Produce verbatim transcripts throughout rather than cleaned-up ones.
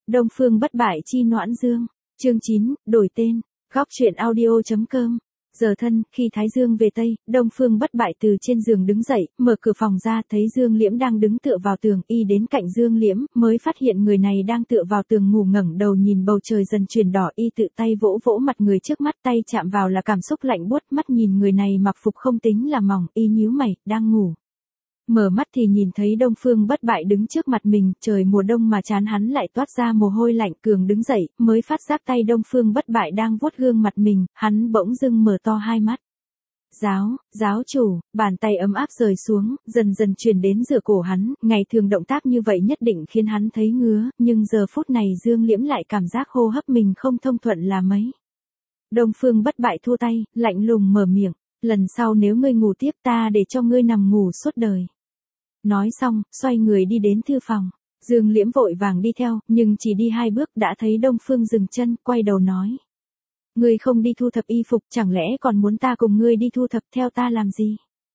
Đông Phương bất bại chi Noãn Dương, chương chín, đổi tên, góc truyện audio.com. Giờ thân, khi Thái Dương về Tây, Đông Phương bất bại từ trên giường đứng dậy, mở cửa phòng ra thấy Dương Liễm đang đứng tựa vào tường, y đến cạnh Dương Liễm, mới phát hiện người này đang tựa vào tường ngủ ngẩng đầu nhìn bầu trời dần chuyển đỏ, y tự tay vỗ vỗ mặt người trước mắt, tay chạm vào là cảm xúc lạnh buốt, mắt nhìn người này mặc phục không tính là mỏng, y nhíu mày, đang ngủ. Mở mắt thì nhìn thấy Đông Phương bất bại đứng trước mặt mình, trời mùa đông mà trán hắn lại toát ra mồ hôi lạnh, cường đứng dậy, mới phát giác tay Đông Phương bất bại đang vuốt gương mặt mình, hắn bỗng dưng mở to hai mắt. Giáo, giáo chủ, bàn tay ấm áp rời xuống, dần dần truyền đến giữa cổ hắn, ngày thường động tác như vậy nhất định khiến hắn thấy ngứa, nhưng giờ phút này Dương Liễm lại cảm giác hô hấp mình không thông thuận là mấy. Đông Phương bất bại thua tay, lạnh lùng mở miệng, lần sau nếu ngươi ngủ tiếp ta để cho ngươi nằm ngủ suốt đời. Nói xong, xoay người đi đến thư phòng. Dương Liễm vội vàng đi theo, nhưng chỉ đi hai bước đã thấy Đông Phương dừng chân, quay đầu nói. Ngươi không đi thu thập y phục, chẳng lẽ còn muốn ta cùng ngươi đi thu thập theo ta làm gì?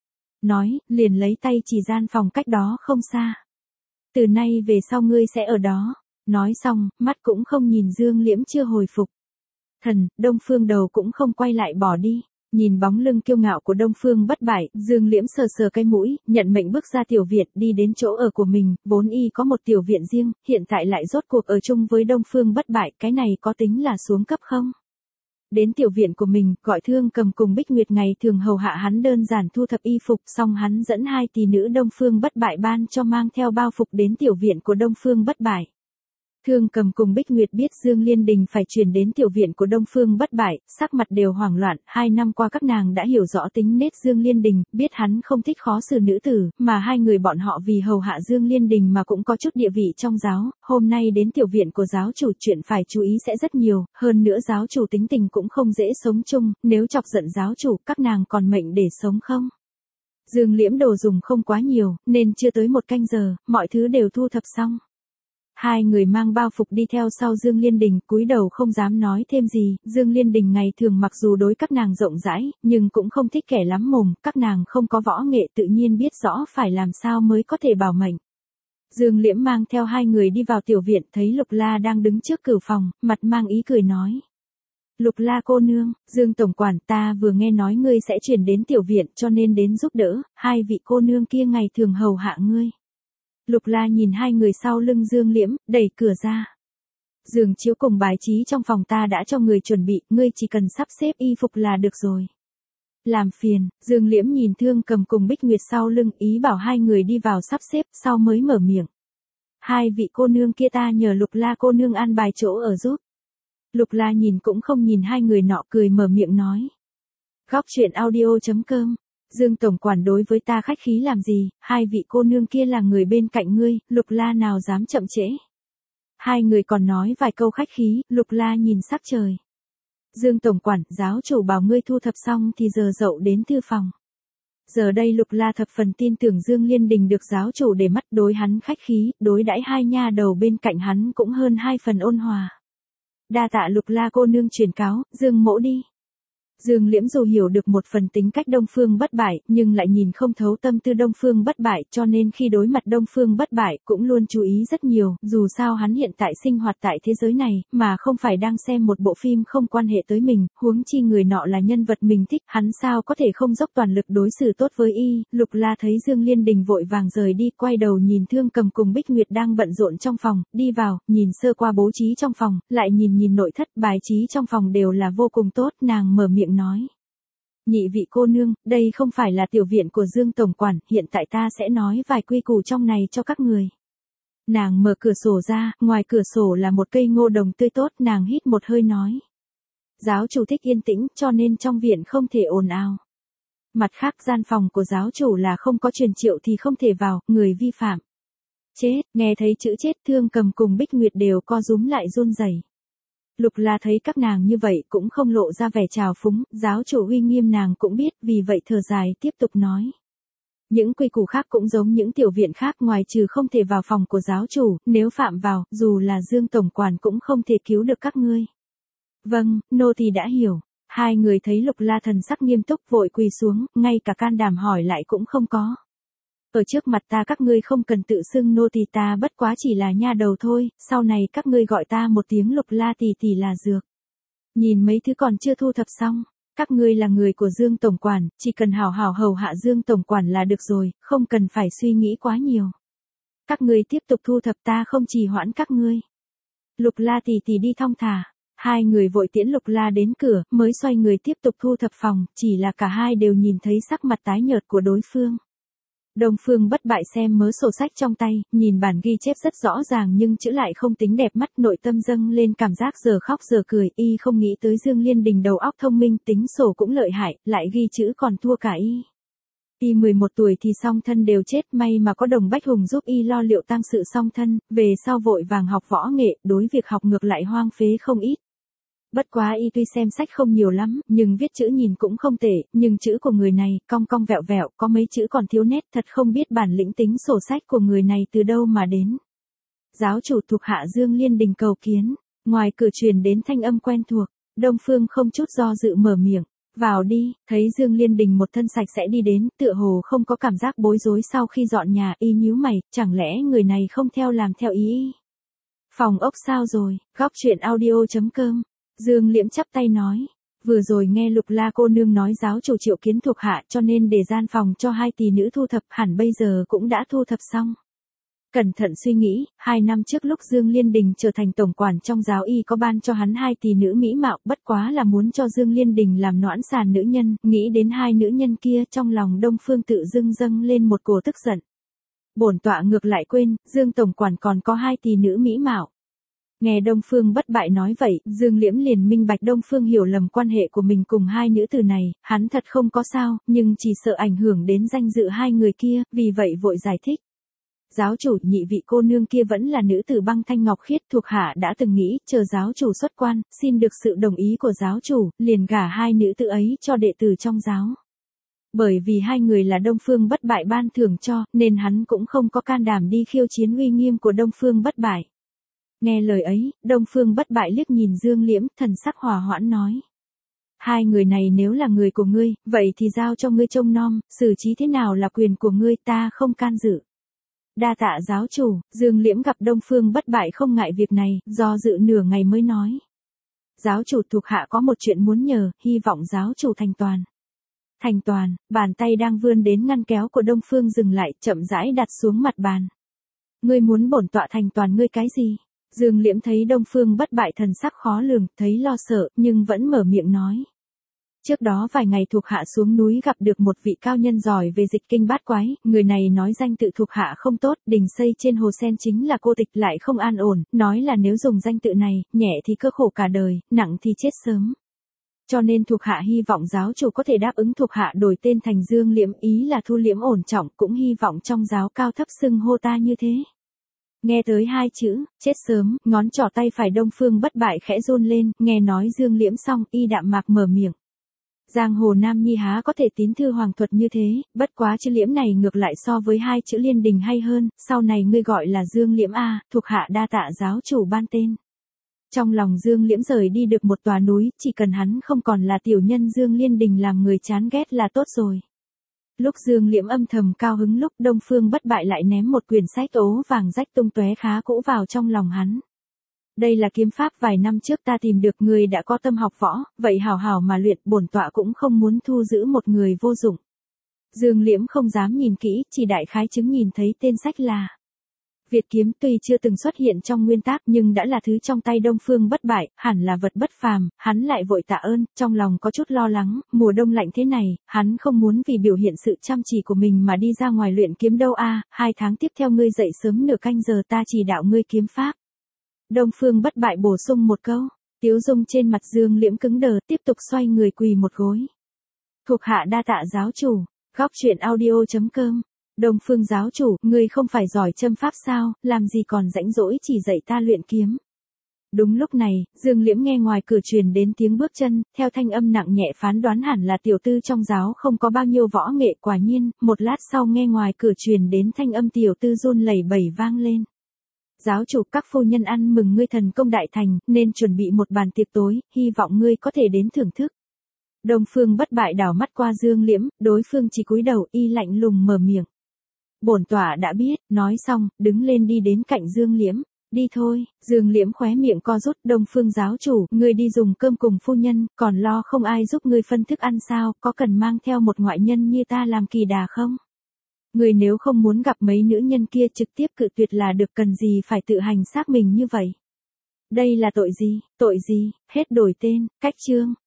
Nói, liền lấy tay chỉ gian phòng cách đó không xa. Từ nay về sau ngươi sẽ ở đó. Nói xong, mắt cũng không nhìn Dương Liễm chưa hồi phục. Thần, Đông Phương đầu cũng không quay lại bỏ đi. Nhìn bóng lưng kiêu ngạo của Đông Phương bất bại, Dương Liễm sờ sờ cái mũi, nhận mệnh bước ra tiểu viện, đi đến chỗ ở của mình, vốn y có một tiểu viện riêng, hiện tại lại rốt cuộc ở chung với Đông Phương bất bại, cái này có tính là xuống cấp không? Đến tiểu viện của mình, gọi Thương Cầm cùng Bích Nguyệt ngày thường hầu hạ hắn đơn giản thu thập y phục, xong hắn dẫn hai tỷ nữ Đông Phương bất bại ban cho mang theo bao phục đến tiểu viện của Đông Phương bất bại. Thương Cầm cùng Bích Nguyệt biết Dương Liên Đình phải chuyển đến tiểu viện của Đông Phương bất bại, sắc mặt đều hoảng loạn, hai năm qua các nàng đã hiểu rõ tính nết Dương Liên Đình, biết hắn không thích khó xử nữ tử, mà hai người bọn họ vì hầu hạ Dương Liên Đình mà cũng có chút địa vị trong giáo, hôm nay đến tiểu viện của giáo chủ chuyện phải chú ý sẽ rất nhiều, hơn nữa giáo chủ tính tình cũng không dễ sống chung, nếu chọc giận giáo chủ, các nàng còn mệnh để sống không? Dương Liễm đồ dùng không quá nhiều, nên chưa tới một canh giờ, mọi thứ đều thu thập xong. Hai người mang bao phục đi theo sau Dương Liên Đình, cúi đầu không dám nói thêm gì, Dương Liên Đình ngày thường mặc dù đối các nàng rộng rãi, nhưng cũng không thích kẻ lắm mồm, các nàng không có võ nghệ tự nhiên biết rõ phải làm sao mới có thể bảo mệnh. Dương Liễm mang theo hai người đi vào tiểu viện, thấy Lục La đang đứng trước cửa phòng, mặt mang ý cười nói. Lục La cô nương, Dương tổng quản, ta vừa nghe nói ngươi sẽ chuyển đến tiểu viện cho nên đến giúp đỡ, hai vị cô nương kia ngày thường hầu hạ ngươi. Lục La nhìn hai người sau lưng Dương Liễm, đẩy cửa ra. Giường chiếu cùng bài trí trong phòng ta đã cho người chuẩn bị, ngươi chỉ cần sắp xếp y phục là được rồi. Làm phiền, Dương Liễm nhìn Thương Cầm cùng Bích Nguyệt sau lưng, ý bảo hai người đi vào sắp xếp, sau mới mở miệng. Hai vị cô nương kia ta nhờ Lục La cô nương an bài chỗ ở giúp. Lục La nhìn cũng không nhìn hai người nọ, cười mở miệng nói. Góc truyện audio.com. Dương tổng quản đối với ta khách khí làm gì, hai vị cô nương kia là người bên cạnh ngươi, Lục La nào dám chậm trễ. Hai người còn nói vài câu khách khí, Lục La nhìn sắc trời. Dương tổng quản, giáo chủ bảo ngươi thu thập xong thì giờ dậu đến thư phòng. Giờ đây Lục La thập phần tin tưởng Dương Liên Đình được giáo chủ để mắt, đối hắn khách khí, đối đãi hai nha đầu bên cạnh hắn cũng hơn hai phần ôn hòa. Đa tạ Lục La cô nương truyền cáo, Dương mỗ đi. Dương Liễm dù hiểu được một phần tính cách Đông Phương bất bại, nhưng lại nhìn không thấu tâm tư Đông Phương bất bại, cho nên khi đối mặt Đông Phương bất bại cũng luôn chú ý rất nhiều, dù sao hắn hiện tại sinh hoạt tại thế giới này, mà không phải đang xem một bộ phim không quan hệ tới mình, huống chi người nọ là nhân vật mình thích, hắn sao có thể không dốc toàn lực đối xử tốt với y. Lục La thấy Dương Liên Đình vội vàng rời đi, quay đầu nhìn Thương Cầm cùng Bích Nguyệt đang bận rộn trong phòng, đi vào, nhìn sơ qua bố trí trong phòng, lại nhìn nhìn nội thất, bài trí trong phòng đều là vô cùng tốt, nàng mở miệng nói. Nhị vị cô nương, đây không phải là tiểu viện của Dương tổng quản, hiện tại ta sẽ nói vài quy củ trong này cho các người. Nàng mở cửa sổ ra, ngoài cửa sổ là một cây ngô đồng tươi tốt, nàng hít một hơi nói. Giáo chủ thích yên tĩnh, cho nên trong viện không thể ồn ào. Mặt khác gian phòng của giáo chủ là không có truyền triệu thì không thể vào, người vi phạm. Chết, nghe thấy chữ chết Thương Cầm cùng Bích Nguyệt đều co rúm lại run rẩy. Lục La thấy các nàng như vậy cũng không lộ ra vẻ trào phúng, giáo chủ uy nghiêm nàng cũng biết, vì vậy thở dài tiếp tục nói. Những quy củ khác cũng giống những tiểu viện khác, ngoài trừ không thể vào phòng của giáo chủ, nếu phạm vào, dù là Dương tổng quản cũng không thể cứu được các ngươi. Vâng, nô tỳ đã hiểu. Hai người thấy Lục La thần sắc nghiêm túc vội quỳ xuống, ngay cả can đảm hỏi lại cũng không có. Ở trước mặt ta các ngươi không cần tự xưng nô tỳ, ta bất quá chỉ là nha đầu thôi, sau này các ngươi gọi ta một tiếng Lục La tỷ tỷ là dược. Nhìn mấy thứ còn chưa thu thập xong, các ngươi là người của Dương tổng quản, chỉ cần hảo hảo hầu hạ Dương tổng quản là được rồi, không cần phải suy nghĩ quá nhiều. Các ngươi tiếp tục thu thập, ta không trì hoãn các ngươi. Lục La tỷ tỷ đi thong thả. Hai người vội tiễn Lục La đến cửa, mới xoay người tiếp tục thu thập phòng, chỉ là cả hai đều nhìn thấy sắc mặt tái nhợt của đối phương. Đông Phương Bất Bại xem mớ sổ sách trong tay, nhìn bản ghi chép rất rõ ràng nhưng chữ lại không tính đẹp mắt, nội tâm dâng lên cảm giác giờ khóc giờ cười, y không nghĩ tới Dương Liên Đình đầu óc thông minh, tính sổ cũng lợi hại, lại ghi chữ còn thua cả y. Y mười một tuổi thì song thân đều chết, may mà có Đồng Bách Hùng giúp y lo liệu tang sự song thân, về sau vội vàng học võ nghệ, đối việc học ngược lại hoang phế không ít. Bất quá y tuy xem sách không nhiều lắm, nhưng viết chữ nhìn cũng không tệ, nhưng chữ của người này, cong cong vẹo vẹo, có mấy chữ còn thiếu nét, thật không biết bản lĩnh tính sổ sách của người này từ đâu mà đến. Giáo chủ thuộc hạ Dương Liên Đình cầu kiến, ngoài cửa truyền đến thanh âm quen thuộc, Đông Phương không chút do dự mở miệng, vào đi, thấy Dương Liên Đình một thân sạch sẽ đi đến, tựa hồ không có cảm giác bối rối sau khi dọn nhà, y nhíu mày, chẳng lẽ người này không theo làm theo ý y. Phòng ốc sao rồi, góc truyện audio chấm com. Dương Liễm chắp tay nói, vừa rồi nghe Lục La cô nương nói giáo chủ triệu kiến thuộc hạ cho nên để gian phòng cho hai tỷ nữ thu thập, hẳn bây giờ cũng đã thu thập xong. Cẩn thận suy nghĩ, hai năm trước lúc Dương Liên Đình trở thành tổng quản trong giáo y có ban cho hắn hai tỷ nữ mỹ mạo, bất quá là muốn cho Dương Liên Đình làm noãn sàn nữ nhân, nghĩ đến hai nữ nhân kia trong lòng Đông Phương tự dưng dâng lên một cổ tức giận. Bổn tọa ngược lại quên, Dương tổng quản còn có hai tỷ nữ mỹ mạo. Nghe Đông Phương Bất Bại nói vậy, Dương Liễm liền minh bạch Đông Phương hiểu lầm quan hệ của mình cùng hai nữ tử này, hắn thật không có sao, nhưng chỉ sợ ảnh hưởng đến danh dự hai người kia, vì vậy vội giải thích. Giáo chủ, nhị vị cô nương kia vẫn là nữ tử Băng Thanh Ngọc Khiết, thuộc hạ đã từng nghĩ, chờ giáo chủ xuất quan, xin được sự đồng ý của giáo chủ, liền gả hai nữ tử ấy cho đệ tử trong giáo. Bởi vì hai người là Đông Phương Bất Bại ban thưởng cho, nên hắn cũng không có can đảm đi khiêu chiến uy nghiêm của Đông Phương Bất Bại. Nghe lời ấy, Đông Phương Bất Bại liếc nhìn Dương Liễm, thần sắc hòa hoãn nói. Hai người này nếu là người của ngươi, vậy thì giao cho ngươi trông nom, xử trí thế nào là quyền của ngươi, ta không can dự. Đa tạ giáo chủ, Dương Liễm gặp Đông Phương Bất Bại không ngại việc này, do dự nửa ngày mới nói. Giáo chủ, thuộc hạ có một chuyện muốn nhờ, hy vọng giáo chủ thành toàn. Thành toàn, bàn tay đang vươn đến ngăn kéo của Đông Phương dừng lại, chậm rãi đặt xuống mặt bàn. Ngươi muốn bổn tọa thành toàn ngươi cái gì? Dương Liễm thấy Đông Phương Bất Bại thần sắc khó lường, thấy lo sợ, nhưng vẫn mở miệng nói. Trước đó vài ngày thuộc hạ xuống núi gặp được một vị cao nhân giỏi về dịch kinh bát quái, người này nói danh tự thuộc hạ không tốt, đình xây trên hồ sen chính là cô tịch lại không an ổn, nói là nếu dùng danh tự này, nhẹ thì cơ khổ cả đời, nặng thì chết sớm. Cho nên thuộc hạ hy vọng giáo chủ có thể đáp ứng thuộc hạ đổi tên thành Dương Liễm, ý là thu liễm ổn trọng, cũng hy vọng trong giáo cao thấp xưng hô ta như thế. Nghe tới hai chữ, chết sớm, ngón trỏ tay phải Đông Phương Bất Bại khẽ run lên, nghe nói Dương Liễm xong, y đạm mạc mở miệng. Giang hồ Nam Nhi há có thể tín thư hoàng thuật như thế, bất quá chữ Liễm này ngược lại so với hai chữ Liên Đình hay hơn, sau này ngươi gọi là Dương Liễm a, thuộc hạ đa tạ giáo chủ ban tên. Trong lòng Dương Liễm rời đi được một tòa núi, chỉ cần hắn không còn là tiểu nhân Dương Liên Đình làm người chán ghét là tốt rồi. Lúc Dương Liễm âm thầm cao hứng, lúc Đông Phương Bất Bại lại ném một quyển sách ố vàng rách tung tóe khá cũ vào trong lòng hắn. Đây là kiếm pháp vài năm trước ta tìm được, người đã có tâm học võ, vậy hảo hảo mà luyện, bổn tọa cũng không muốn thu giữ một người vô dụng. Dương Liễm không dám nhìn kỹ, chỉ đại khái chứng nhìn thấy tên sách là Việt kiếm, tuy chưa từng xuất hiện trong nguyên tác nhưng đã là thứ trong tay Đông Phương Bất Bại, hẳn là vật bất phàm, hắn lại vội tạ ơn, trong lòng có chút lo lắng, mùa đông lạnh thế này, hắn không muốn vì biểu hiện sự chăm chỉ của mình mà đi ra ngoài luyện kiếm đâu a, hai tháng tiếp theo ngươi dậy sớm nửa canh giờ ta chỉ đạo ngươi kiếm pháp. Đông Phương Bất Bại bổ sung một câu, tiếu dung trên mặt Dương Liễm cứng đờ, tiếp tục xoay người quỳ một gối. Thuộc hạ đa tạ giáo chủ, góc truyện audio chấm com. Đông Phương giáo chủ, ngươi không phải giỏi châm pháp sao, làm gì còn rãnh rỗi chỉ dạy ta luyện kiếm. Đúng lúc này, Dương Liễm nghe ngoài cửa truyền đến tiếng bước chân, theo thanh âm nặng nhẹ phán đoán hẳn là tiểu tư trong giáo không có bao nhiêu võ nghệ, quả nhiên, một lát sau nghe ngoài cửa truyền đến thanh âm tiểu tư run lẩy bẩy vang lên. Giáo chủ, các phu nhân ăn mừng ngươi thần công đại thành, nên chuẩn bị một bàn tiệc tối, hy vọng ngươi có thể đến thưởng thức. Đông Phương Bất Bại đảo mắt qua Dương Liễm, đối phương chỉ cúi đầu, y lạnh lùng mở miệng. Bổn tọa đã biết, nói xong, đứng lên đi đến cạnh Dương Liễm. Đi thôi, Dương Liễm khóe miệng co rút, Đông Phương giáo chủ, ngươi đi dùng cơm cùng phu nhân, còn lo không ai giúp ngươi phân thức ăn sao, có cần mang theo một ngoại nhân như ta làm kỳ đà không? Ngươi nếu không muốn gặp mấy nữ nhân kia trực tiếp cự tuyệt là được, cần gì phải tự hành xác mình như vậy? Đây là tội gì, tội gì, hết đổi tên, cách chương.